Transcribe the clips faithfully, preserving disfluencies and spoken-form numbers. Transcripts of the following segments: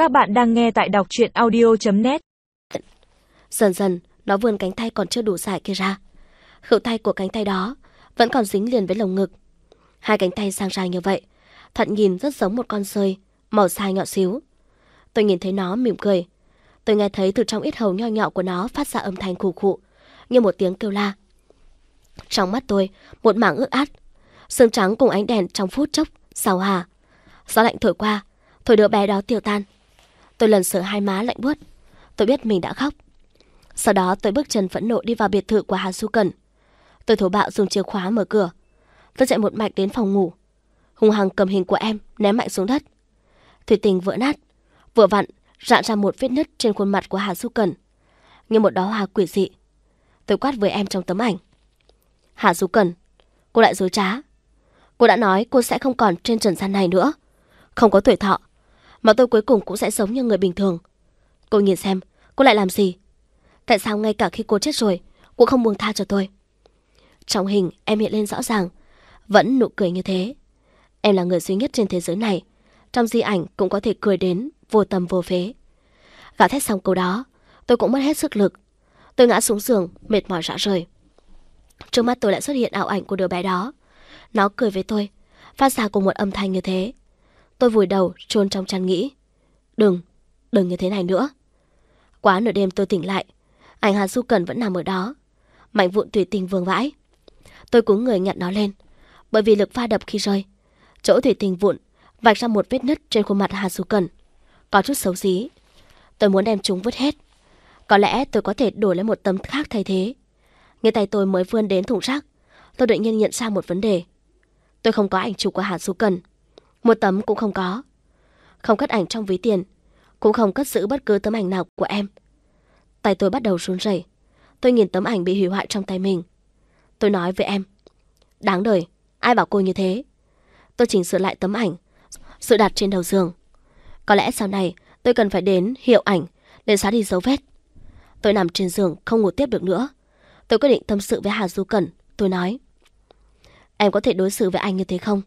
Các bạn đang nghe tại đọc truyện audio chấm net. Dần dần, nó vươn cánh tay còn chưa đủ dài kia ra. Khuỷu tay của cánh tay đó vẫn còn dính liền với lồng ngực. Hai cánh tay sang dài như vậy, thật nhìn rất giống một con sơi, màu xanh nhỏ xíu. Tôi nhìn thấy nó mỉm cười. Tôi nghe thấy từ trong yết hầu nho nhỏ của nó phát ra âm thanh khụ khụ, như một tiếng kêu la. Trong mắt tôi, một mảng ướt át, sương trắng cùng ánh đèn trong phút chốc, xào hà. Gió lạnh thổi qua, thổi đứa bé đó tiêu tan. Tôi lần sờ hai má lạnh buốt. Tôi biết mình đã khóc. Sau đó tôi bước chân phẫn nộ đi vào biệt thự của Hà Du Cẩn. Tôi thô bạo dùng chìa khóa mở cửa. Tôi chạy một mạch đến phòng ngủ, hung hăng cầm hình của em ném mạnh xuống đất. Thủy tinh vỡ nát, vừa vặn rạn ra một vết nứt trên khuôn mặt của Hà Du Cẩn, như một đóa hoa quỷ dị. Tôi quát với em trong tấm ảnh: Hà Du Cẩn, cô lại dối trá. Cô đã nói cô sẽ không còn trên trần gian này nữa, không có tuổi thọ, mà tôi cuối cùng cũng sẽ sống như người bình thường. Cô nhìn xem, cô lại làm gì? Tại sao ngay cả khi cô chết rồi, cô không buông tha cho tôi? Trong hình em hiện lên rõ ràng, vẫn nụ cười như thế. Em là người duy nhất trên thế giới này, trong di ảnh cũng có thể cười đến vô tâm vô phế. Gào thét xong câu đó, tôi cũng mất hết sức lực. Tôi ngã xuống giường, mệt mỏi rã rời. Trước mắt tôi lại xuất hiện ảo ảnh của đứa bé đó. Nó cười với tôi, phát ra cùng một âm thanh như thế. Tôi vùi đầu chôn trong chăn nghĩ: Đừng, đừng như thế này nữa. Quá nửa đêm tôi tỉnh lại, ảnh Hà Du Cẩn vẫn nằm ở đó, mảnh vụn thủy tinh vương vãi. Tôi cúi người nhặt nó lên, bởi vì lực va đập khi rơi, chỗ thủy tinh vụn vạch ra một vết nứt trên khuôn mặt Hà Du Cẩn, có chút xấu xí. Tôi muốn đem chúng vứt hết. Có lẽ tôi có thể đổi lấy một tấm khác thay thế. Ngay tay tôi mới vươn đến thùng rác, tôi đột nhiên nhận ra một vấn đề. Tôi không có ảnh chụp của Hà Du Cẩn, một tấm cũng không có. Không cất ảnh trong ví tiền, cũng không cất giữ bất cứ tấm ảnh nào của em. Tay tôi bắt đầu run rẩy. Tôi nhìn tấm ảnh bị hủy hoại trong tay mình. Tôi nói với em: Đáng đời, ai bảo cô như thế? Tôi chỉnh sửa lại tấm ảnh, sự đặt trên đầu giường. Có lẽ sau này tôi cần phải đến hiệu ảnh để xóa đi dấu vết. Tôi nằm trên giường không ngủ tiếp được nữa. Tôi quyết định tâm sự với Hà Du Cẩn. Tôi nói: Em có thể đối xử với anh như thế không?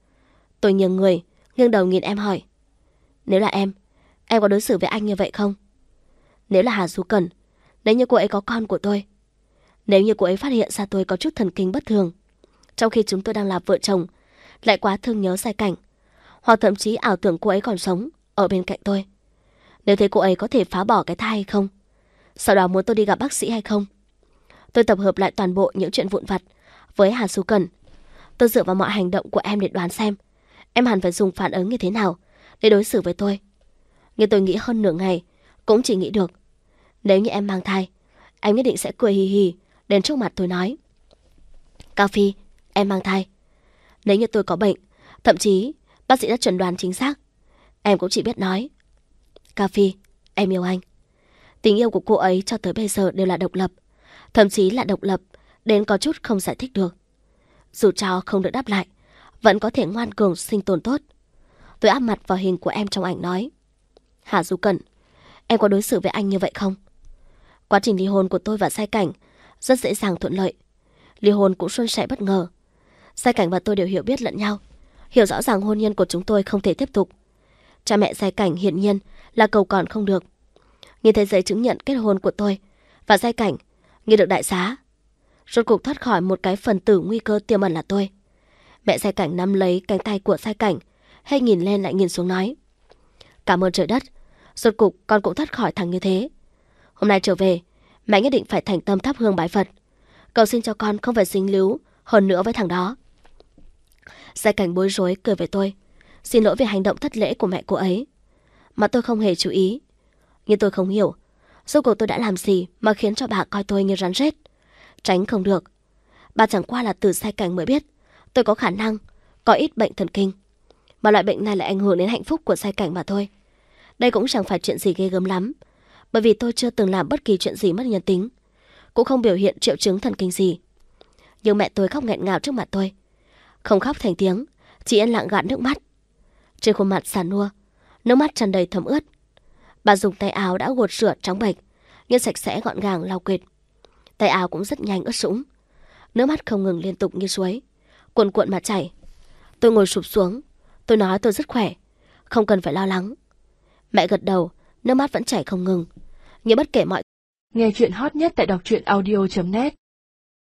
Tôi nghiêng người, nghiêng đầu nhìn em hỏi: Nếu là em, em có đối xử với anh như vậy không? Nếu là Hà Du Cẩn, nếu như cô ấy có con của tôi, nếu như cô ấy phát hiện ra tôi có chút thần kinh bất thường, trong khi chúng tôi đang là vợ chồng, lại quá thương nhớ Sai Cảnh, hoặc thậm chí ảo tưởng cô ấy còn sống ở bên cạnh tôi, nếu thấy cô ấy có thể phá bỏ cái thai hay không, sau đó muốn tôi đi gặp bác sĩ hay không. Tôi tập hợp lại toàn bộ những chuyện vụn vặt với Hà Du Cẩn. Tôi dựa vào mọi hành động của em để đoán xem em hẳn phải dùng phản ứng như thế nào để đối xử với tôi. Nhưng tôi nghĩ hơn nửa ngày, cũng chỉ nghĩ được: Nếu như em mang thai, em nhất định sẽ cười hì hì đến trước mặt tôi nói: Cao Phi, em mang thai. Nếu như tôi có bệnh, thậm chí bác sĩ đã chẩn đoán chính xác, em cũng chỉ biết nói: Cao Phi, em yêu anh. Tình yêu của cô ấy cho tới bây giờ đều là độc lập, thậm chí là độc lập đến có chút không giải thích được. Dù cho không được đáp lại, vẫn có thể ngoan cường sinh tồn tốt. Tôi áp mặt vào hình của em trong ảnh nói: Hà Du Cẩn, em có đối xử với anh như vậy không? Quá trình ly hôn của tôi và Sai Cảnh rất dễ dàng thuận lợi. Ly hôn cũng suôn sẻ bất ngờ. Sai Cảnh và tôi đều hiểu biết lẫn nhau, hiểu rõ ràng hôn nhân của chúng tôi không thể tiếp tục. Cha mẹ Sai Cảnh hiển nhiên là cầu còn không được. Nhìn thấy giấy chứng nhận kết hôn của tôi và Sai Cảnh, như được đại xá. Rốt cuộc thoát khỏi một cái phần tử nguy cơ tiềm ẩn là tôi. Mẹ Sai Cảnh nắm lấy cánh tay của Sai Cảnh, hay nhìn lên lại nhìn xuống nói: Cảm ơn trời đất, rốt cuộc con cũng thoát khỏi thằng như thế. Hôm nay trở về, mẹ nhất định phải thành tâm thắp hương bái Phật, cầu xin cho con không phải dính líu hơn nữa với thằng đó. Sai Cảnh bối rối cười với tôi, xin lỗi về hành động thất lễ của mẹ cô ấy. Mà tôi không hề chú ý. Nhưng tôi không hiểu, rốt cuộc tôi đã làm gì mà khiến cho bà coi tôi như rắn rết. Tránh không được. Bà chẳng qua là từ Sai Cảnh mới biết tôi có khả năng có ít bệnh thần kinh, mà loại bệnh này lại ảnh hưởng đến hạnh phúc của Sai Cảnh mà thôi. Đây cũng chẳng phải chuyện gì ghê gớm lắm, bởi vì tôi chưa từng làm bất kỳ chuyện gì mất nhân tính, cũng không biểu hiện triệu chứng thần kinh gì. Nhưng mẹ tôi khóc nghẹn ngào trước mặt tôi, không khóc thành tiếng, chỉ yên lặng gạt nước mắt. Trên khuôn mặt già nua, nước mắt tràn đầy thấm ướt. Bà dùng tay áo đã gột rửa trắng bệch nhưng sạch sẽ gọn gàng lau quệt. Tay áo cũng rất nhanh ướt sũng. Nước mắt không ngừng liên tục như suối, cuồn cuộn mà chảy. Tôi ngồi sụp xuống. Tôi nói tôi rất khỏe, không cần phải lo lắng. Mẹ gật đầu, nước mắt vẫn chảy không ngừng. Nhưng bất kể mọi Nghe chuyện hot nhất tại đọc truyện audio chấm net